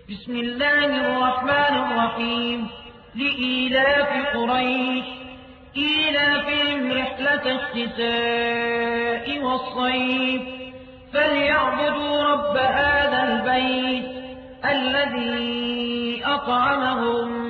بسم الله الرحمن الرحيم لإيلاف قريش إيلافهم رحلة الشتاء والصيف فليعبدوا رب هذا البيت الذي أطعمهم